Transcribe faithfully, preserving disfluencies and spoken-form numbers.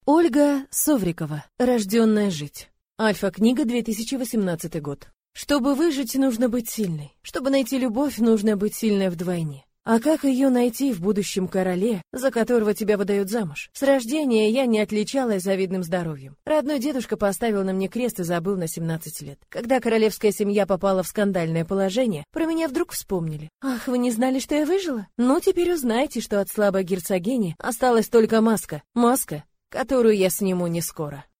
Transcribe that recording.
Ольга Соврикова. Рожденная жить. Альфа-книга, две тысячи восемнадцатый год. Чтобы выжить, нужно быть сильной. Чтобы найти любовь, нужно быть сильной вдвойне. А как ее найти в будущем короле, за которого тебя выдают замуж? С рождения я не отличалась завидным здоровьем. Родной дедушка поставил на мне крест и забыл на семнадцать лет. Когда королевская семья попала в скандальное положение, про меня вдруг вспомнили. Ах, вы не знали, что я выжила? Ну, теперь узнаете, что от слабой герцогини осталась только маска. Маска, которую я сниму не скоро.